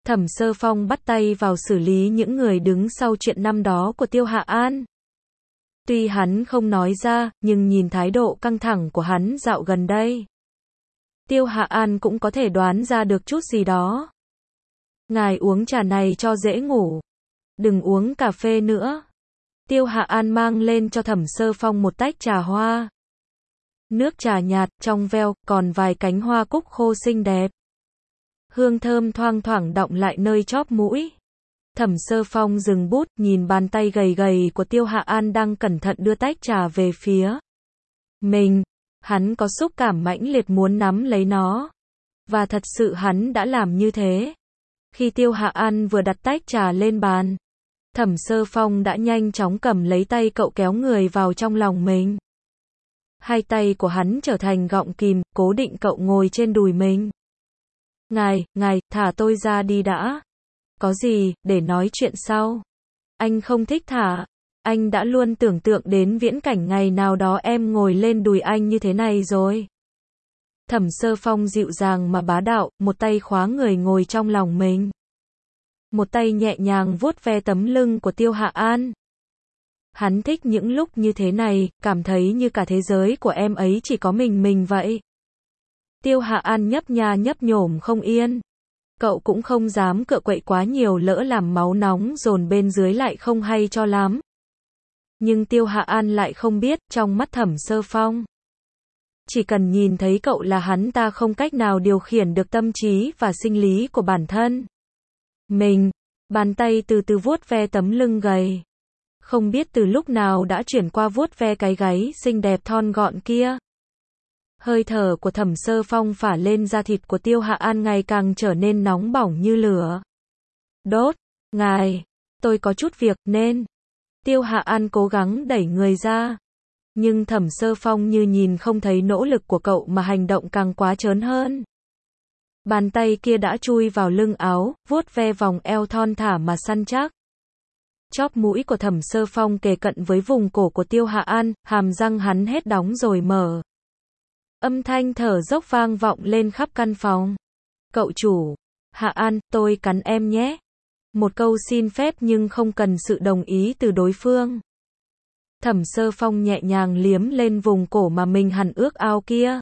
Thẩm Sơ Phong bắt tay vào xử lý những người đứng sau chuyện năm đó của Tiêu Hạ An. Tuy hắn không nói ra, nhưng nhìn thái độ căng thẳng của hắn dạo gần đây, Tiêu Hạ An cũng có thể đoán ra được chút gì đó. Ngài uống trà này cho dễ ngủ. Đừng uống cà phê nữa. Tiêu Hạ An mang lên cho Thẩm Sơ Phong một tách trà hoa. Nước trà nhạt, trong veo, còn vài cánh hoa cúc khô xinh đẹp. Hương thơm thoang thoảng đọng lại nơi chóp mũi. Thẩm Sơ Phong dừng bút, nhìn bàn tay gầy gầy của Tiêu Hạ An đang cẩn thận đưa tách trà về phía mình. Hắn có xúc cảm mãnh liệt muốn nắm lấy nó. Và thật sự hắn đã làm như thế. Khi Tiêu Hạ An vừa đặt tách trà lên bàn, Thẩm Sơ Phong đã nhanh chóng cầm lấy tay cậu kéo người vào trong lòng mình. Hai tay của hắn trở thành gọng kìm, cố định cậu ngồi trên đùi mình. Ngài, thả tôi ra đi đã. Có gì, để nói chuyện sau. Anh không thích thả. Anh đã luôn tưởng tượng đến viễn cảnh ngày nào đó em ngồi lên đùi anh như thế này rồi. Thẩm Sơ Phong dịu dàng mà bá đạo, một tay khóa người ngồi trong lòng mình. Một tay nhẹ nhàng vuốt ve tấm lưng của Tiêu Hạ An. Hắn thích những lúc như thế này, cảm thấy như cả thế giới của em ấy chỉ có mình vậy. Tiêu Hạ An nhấp nha nhấp nhổm không yên. Cậu cũng không dám cựa quậy quá nhiều, lỡ làm máu nóng dồn bên dưới lại không hay cho lắm. Nhưng Tiêu Hạ An lại không biết, trong mắt Thẩm Sơ Phong, chỉ cần nhìn thấy cậu là hắn ta không cách nào điều khiển được tâm trí và sinh lý của bản thân mình. Bàn tay từ từ vuốt ve tấm lưng gầy, không biết từ lúc nào đã chuyển qua vuốt ve cái gáy xinh đẹp thon gọn kia. Hơi thở của Thẩm Sơ Phong phả lên da thịt của Tiêu Hạ An ngày càng trở nên nóng bỏng như lửa đốt. Ngài, tôi có chút việc nên. Tiêu Hạ An cố gắng đẩy người ra. Nhưng Thẩm Sơ Phong như nhìn không thấy nỗ lực của cậu mà hành động càng quá trớn hơn. Bàn tay kia đã chui vào lưng áo, vuốt ve vòng eo thon thả mà săn chắc. Chóp mũi của Thẩm Sơ Phong kề cận với vùng cổ của Tiêu Hạ An, hàm răng hắn hết đóng rồi mở. Âm thanh thở dốc vang vọng lên khắp căn phòng. Cậu chủ, Hạ An, tôi cắn em nhé. Một câu xin phép nhưng không cần sự đồng ý từ đối phương. Thẩm Sơ Phong nhẹ nhàng liếm lên vùng cổ mà mình hằn ước ao kia.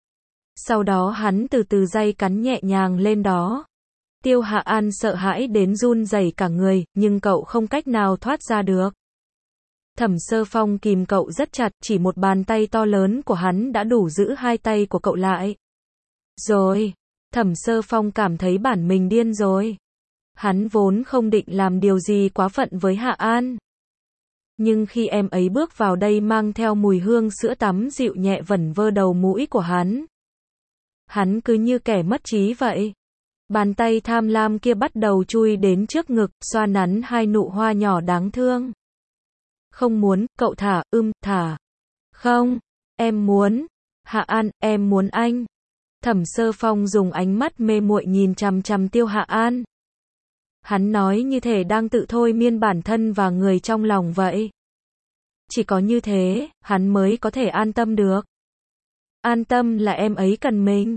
Sau đó hắn từ từ day cắn nhẹ nhàng lên đó. Tiêu Hạ An sợ hãi đến run rẩy cả người, nhưng cậu không cách nào thoát ra được. Thẩm Sơ Phong kìm cậu rất chặt, chỉ một bàn tay to lớn của hắn đã đủ giữ hai tay của cậu lại. Rồi, Thẩm Sơ Phong cảm thấy bản mình điên rồi. Hắn vốn không định làm điều gì quá phận với Hạ An. Nhưng khi em ấy bước vào đây mang theo mùi hương sữa tắm dịu nhẹ vẩn vơ đầu mũi của hắn cứ như kẻ mất trí vậy. Bàn tay tham lam kia bắt đầu chui đến trước ngực, xoa nắn hai nụ hoa nhỏ đáng thương. Không muốn, cậu thả, thả. Không, em muốn. Hạ An, em muốn anh. Thẩm Sơ Phong dùng ánh mắt mê muội nhìn chằm chằm Tiêu Hạ An. Hắn nói như thể đang tự thôi miên bản thân và người trong lòng vậy. Chỉ có như thế, hắn mới có thể an tâm được. An tâm là em ấy cần mình.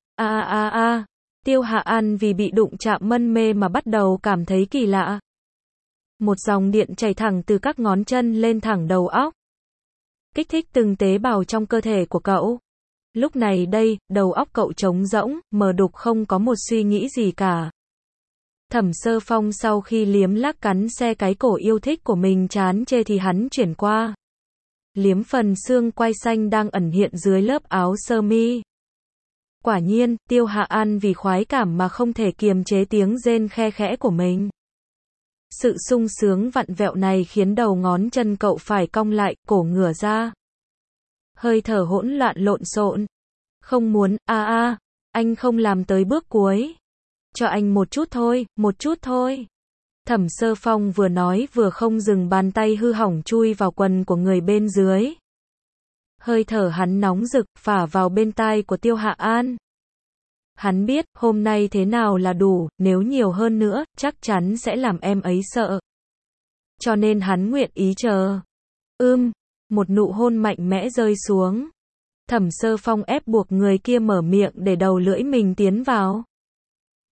Tiêu Hạ An vì bị đụng chạm mân mê mà bắt đầu cảm thấy kỳ lạ. Một dòng điện chảy thẳng từ các ngón chân lên thẳng đầu óc. Kích thích từng tế bào trong cơ thể của cậu. Lúc này đây, đầu óc cậu trống rỗng, mờ đục không có một suy nghĩ gì cả. Thẩm Sơ Phong sau khi liếm lác cắn xe cái cổ yêu thích của mình chán chê thì hắn chuyển qua liếm phần xương quai xanh đang ẩn hiện dưới lớp áo sơ mi. Quả nhiên, Tiêu Hạ An vì khoái cảm mà không thể kiềm chế tiếng rên khe khẽ của mình. Sự sung sướng vặn vẹo này khiến đầu ngón chân cậu phải cong lại, cổ ngửa ra. Hơi thở hỗn loạn lộn xộn. Không muốn, anh không làm tới bước cuối. Cho anh một chút thôi. Thẩm Sơ Phong vừa nói vừa không dừng, bàn tay hư hỏng chui vào quần của người bên dưới. Hơi thở hắn nóng rực, phả vào bên tai của Tiêu Hạ An. Hắn biết, hôm nay thế nào là đủ, nếu nhiều hơn nữa, chắc chắn sẽ làm em ấy sợ. Cho nên hắn nguyện ý chờ. Một nụ hôn mạnh mẽ rơi xuống. Thẩm Sơ Phong ép buộc người kia mở miệng để đầu lưỡi mình tiến vào.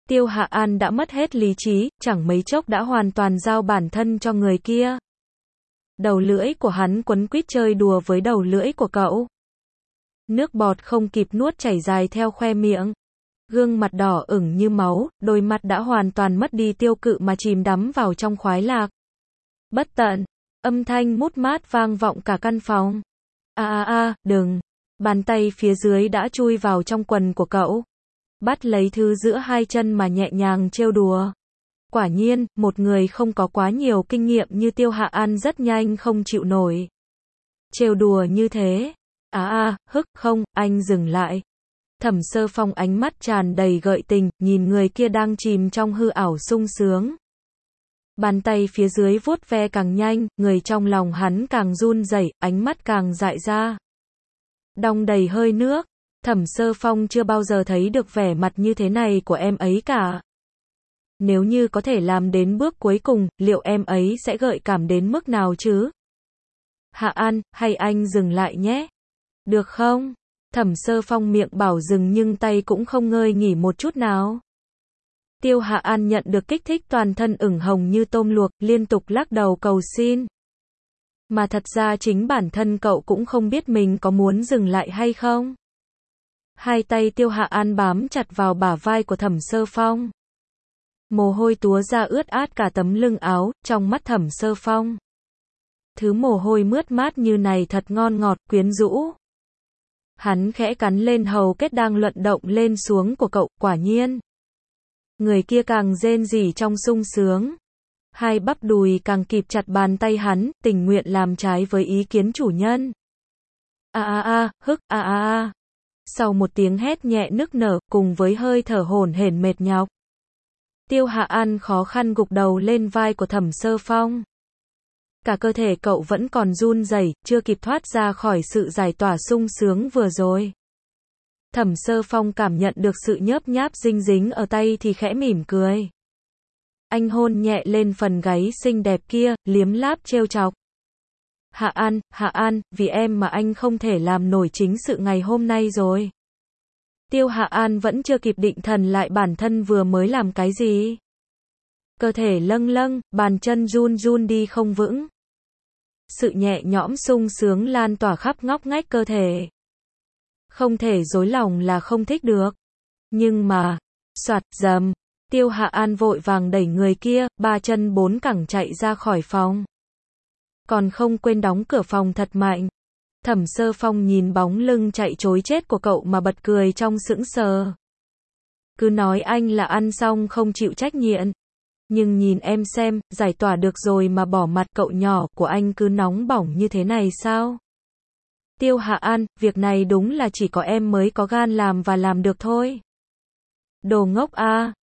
Tiêu Hạ An đã mất hết lý trí, chẳng mấy chốc đã hoàn toàn giao bản thân cho người kia. Đầu lưỡi của hắn quấn quýt chơi đùa với đầu lưỡi của cậu. Nước bọt không kịp nuốt chảy dài theo khoe miệng. Gương mặt đỏ ửng như máu, đôi mắt đã hoàn toàn mất đi tiêu cự mà chìm đắm vào trong khoái lạc. Bất tận, âm thanh mút mát vang vọng cả căn phòng. Đừng. Bàn tay phía dưới đã chui vào trong quần của cậu. Bắt lấy thứ giữa hai chân mà nhẹ nhàng trêu đùa. Quả nhiên, một người không có quá nhiều kinh nghiệm như Tiêu Hạ An rất nhanh không chịu nổi. Trêu đùa như thế. Không, anh dừng lại. Thẩm Sơ Phong ánh mắt tràn đầy gợi tình, nhìn người kia đang chìm trong hư ảo sung sướng. Bàn tay phía dưới vuốt ve càng nhanh, người trong lòng hắn càng run rẩy, ánh mắt càng dại ra. Đong đầy hơi nước. Thẩm Sơ Phong chưa bao giờ thấy được vẻ mặt như thế này của em ấy cả. Nếu như có thể làm đến bước cuối cùng, liệu em ấy sẽ gợi cảm đến mức nào chứ? Hạ An, hay anh dừng lại nhé? Được không? Thẩm Sơ Phong miệng bảo dừng nhưng tay cũng không ngơi nghỉ một chút nào. Tiêu Hạ An nhận được kích thích toàn thân ửng hồng như tôm luộc, liên tục lắc đầu cầu xin. Mà thật ra chính bản thân cậu cũng không biết mình có muốn dừng lại hay không. Hai tay Tiêu Hạ An bám chặt vào bả vai của Thẩm Sơ Phong. Mồ hôi túa ra ướt át cả tấm lưng áo, trong mắt Thẩm Sơ Phong. Thứ mồ hôi mướt mát như này thật ngon ngọt, quyến rũ. Hắn khẽ cắn lên hầu kết đang luận động lên xuống của cậu, quả nhiên. Người kia càng rên rỉ trong sung sướng. Hai bắp đùi càng kịp chặt bàn tay hắn, tình nguyện làm trái với ý kiến chủ nhân. Sau một tiếng hét nhẹ nức nở, cùng với hơi thở hổn hển mệt nhọc. Tiêu Hạ An khó khăn gục đầu lên vai của Thẩm Sơ Phong. Cả cơ thể cậu vẫn còn run rẩy, chưa kịp thoát ra khỏi sự giải tỏa sung sướng vừa rồi. Thẩm Sơ Phong cảm nhận được sự nhớp nháp dinh dính ở tay thì khẽ mỉm cười. Anh hôn nhẹ lên phần gáy xinh đẹp kia, liếm láp trêu chọc. Hạ An, vì em mà anh không thể làm nổi chính sự ngày hôm nay rồi. Tiêu Hạ An vẫn chưa kịp định thần lại bản thân vừa mới làm cái gì. Cơ thể lâng lâng, bàn chân run run đi không vững. Sự nhẹ nhõm sung sướng lan tỏa khắp ngóc ngách cơ thể. Không thể dối lòng là không thích được. Nhưng mà, soạt dầm, Tiêu Hạ An vội vàng đẩy người kia, ba chân bốn cẳng chạy ra khỏi phòng. Còn không quên đóng cửa phòng thật mạnh. Thẩm Sơ Phong nhìn bóng lưng chạy trối chết của cậu mà bật cười trong sững sờ. Cứ nói anh là ăn xong không chịu trách nhiệm. Nhưng nhìn em xem, giải tỏa được rồi mà bỏ mặt cậu nhỏ của anh cứ nóng bỏng như thế này sao? Tiêu Hạ An, việc này đúng là chỉ có em mới có gan làm và làm được thôi. Đồ ngốc a.